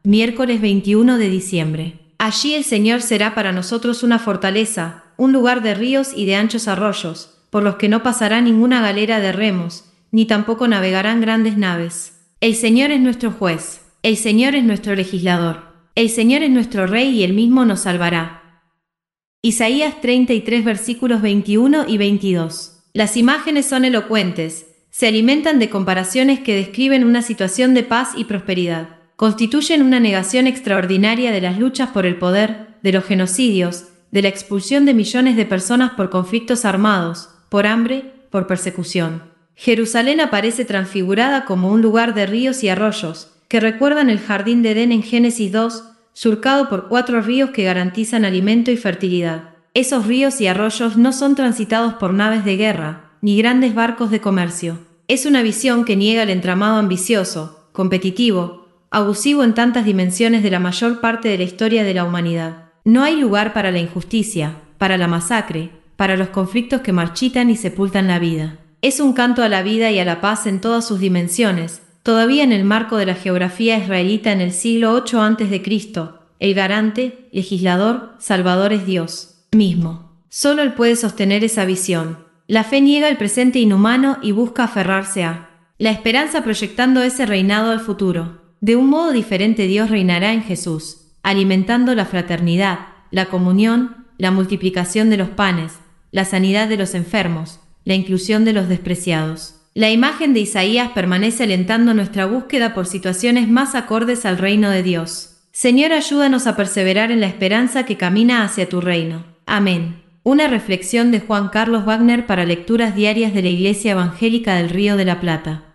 miércoles 21 de diciembre. Allí el Señor será para nosotros una fortaleza, un lugar de ríos y de anchos arroyos, por los que no pasará ninguna galera de remos, ni tampoco navegarán grandes naves. El Señor es nuestro juez, el Señor es nuestro legislador, el Señor es nuestro Rey y Él mismo nos salvará. Isaías 33 versículos 21 y 22. Las imágenes son elocuentes, se alimentan de comparaciones que describen una situación de paz y prosperidad. Constituyen una negación extraordinaria de las luchas por el poder, de los genocidios, de la expulsión de millones de personas por conflictos armados, por hambre, por persecución. Jerusalén aparece transfigurada como un lugar de ríos y arroyos, que recuerdan el jardín de Edén en Génesis 2, surcado por 4 ríos que garantizan alimento y fertilidad. Esos ríos y arroyos no son transitados por naves de guerra, ni grandes barcos de comercio. Es una visión que niega el entramado ambicioso, competitivo, abusivo en tantas dimensiones de la mayor parte de la historia de la humanidad. No hay lugar para la injusticia, para la masacre, para los conflictos que marchitan y sepultan la vida. Es un canto a la vida y a la paz en todas sus dimensiones, todavía en el marco de la geografía israelita en el siglo 8 a.C., el garante, legislador, salvador es Dios mismo. Solo Él puede sostener esa visión. La fe niega el presente inhumano y busca aferrarse a la esperanza proyectando ese reinado al futuro. De un modo diferente Dios reinará en Jesús, alimentando la fraternidad, la comunión, la multiplicación de los panes, la sanidad de los enfermos, la inclusión de los despreciados. La imagen de Isaías permanece alentando nuestra búsqueda por situaciones más acordes al reino de Dios. Señor, ayúdanos a perseverar en la esperanza que camina hacia tu reino. Amén. Una reflexión de Juan Carlos Wagner para lecturas diarias de la Iglesia Evangélica del Río de la Plata.